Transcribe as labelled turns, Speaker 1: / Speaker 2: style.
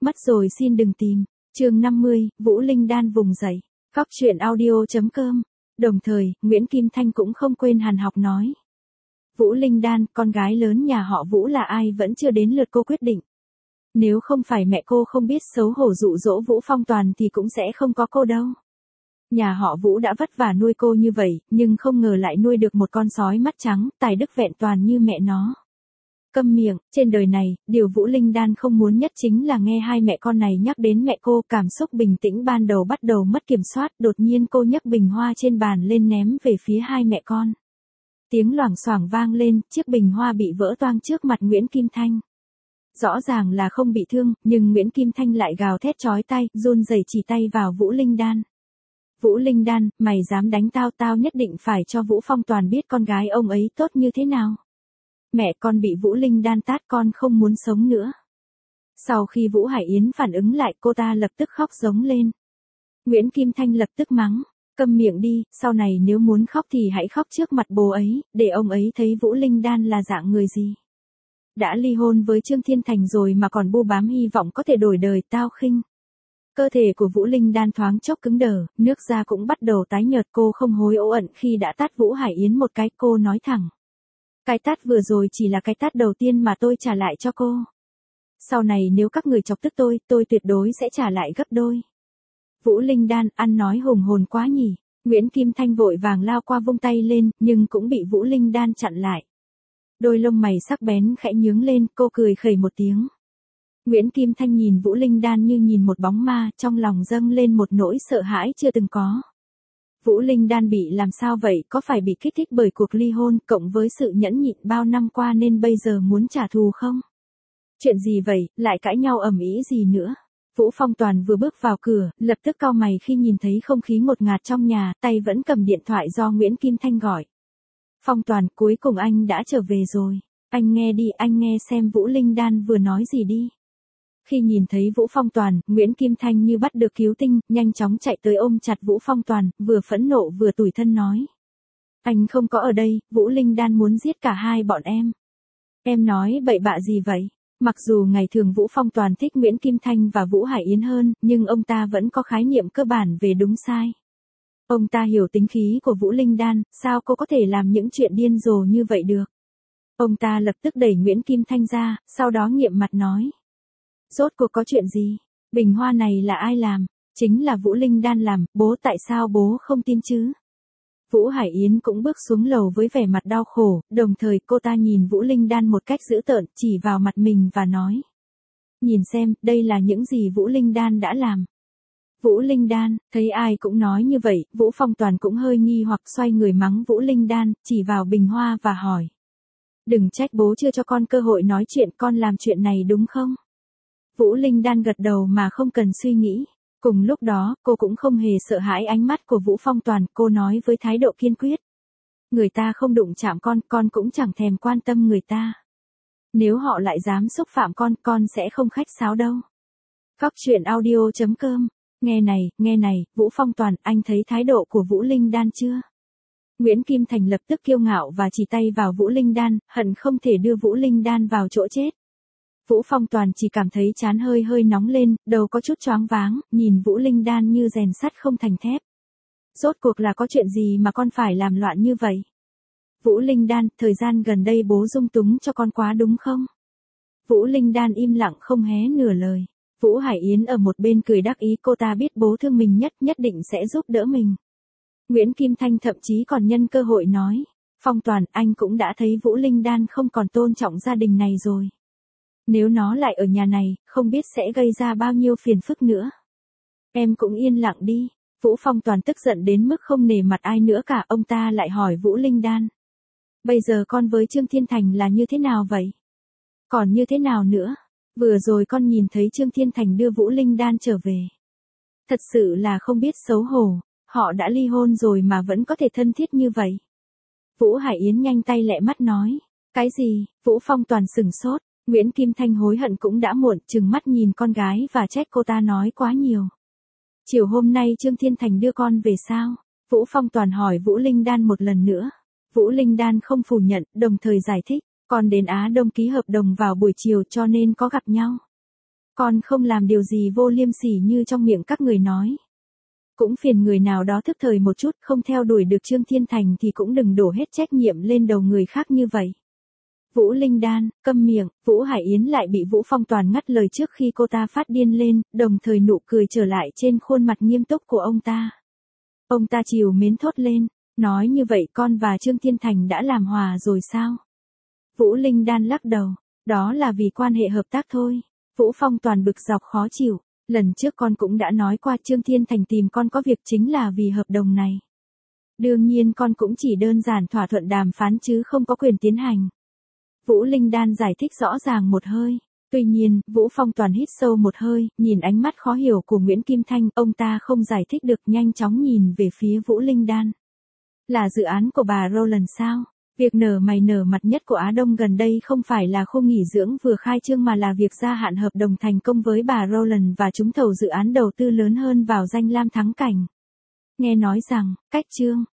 Speaker 1: Mất rồi xin đừng tìm. Chương 50, Vũ Linh Đan vùng dậy. Góc truyện audio.com. Đồng thời, Nguyễn Kim Thanh cũng không quên hàn học nói. Vũ Linh Đan, con gái lớn nhà họ Vũ là ai vẫn chưa đến lượt cô quyết định. Nếu không phải mẹ cô không biết xấu hổ dụ dỗ Vũ Phong Toàn thì cũng sẽ không có cô đâu. Nhà họ Vũ đã vất vả nuôi cô như vậy, nhưng không ngờ lại nuôi được một con sói mắt trắng, tài đức vẹn toàn như mẹ nó. Câm miệng, trên đời này, điều Vũ Linh Đan không muốn nhất chính là nghe hai mẹ con này nhắc đến mẹ cô. Cảm xúc bình tĩnh ban đầu bắt đầu mất kiểm soát, đột nhiên cô nhấc bình hoa trên bàn lên ném về phía hai mẹ con. Tiếng loảng xoảng vang lên, chiếc bình hoa bị vỡ toang trước mặt Nguyễn Kim Thanh. Rõ ràng là không bị thương, nhưng Nguyễn Kim Thanh lại gào thét chói tai, run rẩy chỉ tay vào Vũ Linh Đan. Vũ Linh Đan, mày dám đánh tao, tao nhất định phải cho Vũ Phong Toàn biết con gái ông ấy tốt như thế nào. Mẹ con bị Vũ Linh Đan tát, con không muốn sống nữa. Sau khi Vũ Hải Yến phản ứng lại, cô ta lập tức khóc giống lên. Nguyễn Kim Thanh lập tức mắng, câm miệng đi, sau này nếu muốn khóc thì hãy khóc trước mặt bố ấy, để ông ấy thấy Vũ Linh Đan là dạng người gì. Đã ly hôn với Trương Thiên Thành rồi mà còn bu bám hy vọng có thể đổi đời, tao khinh. Cơ thể của Vũ Linh Đan thoáng chốc cứng đờ, nước da cũng bắt đầu tái nhợt. Cô không hối ố ẩn khi đã tát Vũ Hải Yến một cái, cô nói thẳng. Cái tát vừa rồi chỉ là cái tát đầu tiên mà tôi trả lại cho cô. Sau này nếu các người chọc tức tôi tuyệt đối sẽ trả lại gấp đôi. Vũ Linh Đan, ăn nói hùng hồn quá nhỉ. Nguyễn Kim Thanh vội vàng lao qua vung tay lên, nhưng cũng bị Vũ Linh Đan chặn lại. Đôi lông mày sắc bén khẽ nhướng lên, cô cười khẩy một tiếng. Nguyễn Kim Thanh nhìn Vũ Linh Đan như nhìn một bóng ma, trong lòng dâng lên một nỗi sợ hãi chưa từng có. Vũ Linh Đan bị làm sao vậy, có phải bị kích thích bởi cuộc ly hôn cộng với sự nhẫn nhịn bao năm qua nên bây giờ muốn trả thù không? Chuyện gì vậy, lại cãi nhau ầm ĩ gì nữa? Vũ Phong Toàn vừa bước vào cửa, lập tức cau mày khi nhìn thấy không khí ngột ngạt trong nhà, tay vẫn cầm điện thoại do Nguyễn Kim Thanh gọi. Phong Toàn, cuối cùng anh đã trở về rồi. Anh nghe đi, anh nghe xem Vũ Linh Đan vừa nói gì đi. Khi nhìn thấy Vũ Phong Toàn, Nguyễn Kim Thanh như bắt được cứu tinh, nhanh chóng chạy tới ôm chặt Vũ Phong Toàn, vừa phẫn nộ vừa tủi thân nói. Anh không có ở đây, Vũ Linh Đan muốn giết cả hai bọn em. Em nói bậy bạ gì vậy? Mặc dù ngày thường Vũ Phong Toàn thích Nguyễn Kim Thanh và Vũ Hải Yến hơn, nhưng ông ta vẫn có khái niệm cơ bản về đúng sai. Ông ta hiểu tính khí của Vũ Linh Đan, sao cô có thể làm những chuyện điên rồ như vậy được? Ông ta lập tức đẩy Nguyễn Kim Thanh ra, sau đó nghiệm mặt nói. Rốt cuộc có chuyện gì? Bình hoa này là ai làm? Chính là Vũ Linh Đan làm, bố tại sao bố không tin chứ? Vũ Hải Yến cũng bước xuống lầu với vẻ mặt đau khổ, đồng thời cô ta nhìn Vũ Linh Đan một cách dữ tợn, chỉ vào mặt mình và nói. Nhìn xem, đây là những gì Vũ Linh Đan đã làm. Vũ Linh Đan, thấy ai cũng nói như vậy, Vũ Phong Toàn cũng hơi nghi hoặc xoay người mắng Vũ Linh Đan, chỉ vào bình hoa và hỏi. Đừng trách bố chưa cho con cơ hội nói chuyện, con làm chuyện này đúng không? Vũ Linh Đan gật đầu mà không cần suy nghĩ. Cùng lúc đó, cô cũng không hề sợ hãi ánh mắt của Vũ Phong Toàn, cô nói với thái độ kiên quyết. Người ta không đụng chạm con cũng chẳng thèm quan tâm người ta. Nếu họ lại dám xúc phạm con sẽ không khách sáo đâu. Góc truyện audio.com. Nghe này, Vũ Phong Toàn, anh thấy thái độ của Vũ Linh Đan chưa? Nguyễn Kim Thành lập tức kiêu ngạo và chỉ tay vào Vũ Linh Đan, hận không thể đưa Vũ Linh Đan vào chỗ chết. Vũ Phong Toàn chỉ cảm thấy trán hơi nóng lên, đầu có chút choáng váng, nhìn Vũ Linh Đan như rèn sắt không thành thép. Rốt cuộc là có chuyện gì mà con phải làm loạn như vậy? Vũ Linh Đan, thời gian gần đây bố dung túng cho con quá đúng không? Vũ Linh Đan im lặng không hé nửa lời. Vũ Hải Yến ở một bên cười đắc ý, cô ta biết bố thương mình nhất định sẽ giúp đỡ mình. Nguyễn Kim Thanh thậm chí còn nhân cơ hội nói. Phong Toàn, anh cũng đã thấy Vũ Linh Đan không còn tôn trọng gia đình này rồi. Nếu nó lại ở nhà này, không biết sẽ gây ra bao nhiêu phiền phức nữa. Em cũng yên lặng đi. Vũ Phong Toàn tức giận đến mức không nể mặt ai nữa cả, ông ta lại hỏi Vũ Linh Đan. Bây giờ con với Trương Thiên Thành là như thế nào vậy? Còn như thế nào nữa? Vừa rồi con nhìn thấy Trương Thiên Thành đưa Vũ Linh Đan trở về. Thật sự là không biết xấu hổ, họ đã ly hôn rồi mà vẫn có thể thân thiết như vậy. Vũ Hải Yến nhanh tay lẹ mắt nói. Cái gì? Vũ Phong Toàn sửng sốt. Nguyễn Kim Thanh hối hận cũng đã muộn, trừng mắt nhìn con gái và trách cô ta nói quá nhiều. Chiều hôm nay Trương Thiên Thành đưa con về sao? Vũ Phong Toàn hỏi Vũ Linh Đan một lần nữa. Vũ Linh Đan không phủ nhận, đồng thời giải thích. Con đến Á Đông ký hợp đồng vào buổi chiều cho nên có gặp nhau. Con không làm điều gì vô liêm sỉ như trong miệng các người nói. Cũng phiền người nào đó thức thời một chút, không theo đuổi được Trương Thiên Thành thì cũng đừng đổ hết trách nhiệm lên đầu người khác như vậy. Vũ Linh Đan, câm miệng, Vũ Hải Yến lại bị Vũ Phong Toàn ngắt lời trước khi cô ta phát điên lên, đồng thời nụ cười trở lại trên khuôn mặt nghiêm túc của ông ta. Ông ta trìu mến thốt lên, nói như vậy con và Trương Thiên Thành đã làm hòa rồi sao? Vũ Linh Đan lắc đầu, đó là vì quan hệ hợp tác thôi. Vũ Phong Toàn bực dọc khó chịu, lần trước con cũng đã nói qua Trương Thiên Thành tìm con có việc chính là vì hợp đồng này. Đương nhiên con cũng chỉ đơn giản thỏa thuận đàm phán chứ không có quyền tiến hành. Vũ Linh Đan giải thích rõ ràng một hơi. Tuy nhiên, Vũ Phong Toàn hít sâu một hơi, nhìn ánh mắt khó hiểu của Nguyễn Kim Thanh, ông ta không giải thích được, nhanh chóng nhìn về phía Vũ Linh Đan. Là dự án của bà Roland sao? Việc nở mày nở mặt nhất của Á Đông gần đây không phải là khu nghỉ dưỡng vừa khai trương mà là việc gia hạn hợp đồng thành công với bà Roland và trúng thầu dự án đầu tư lớn hơn vào danh lam thắng cảnh. Nghe nói rằng, cách trương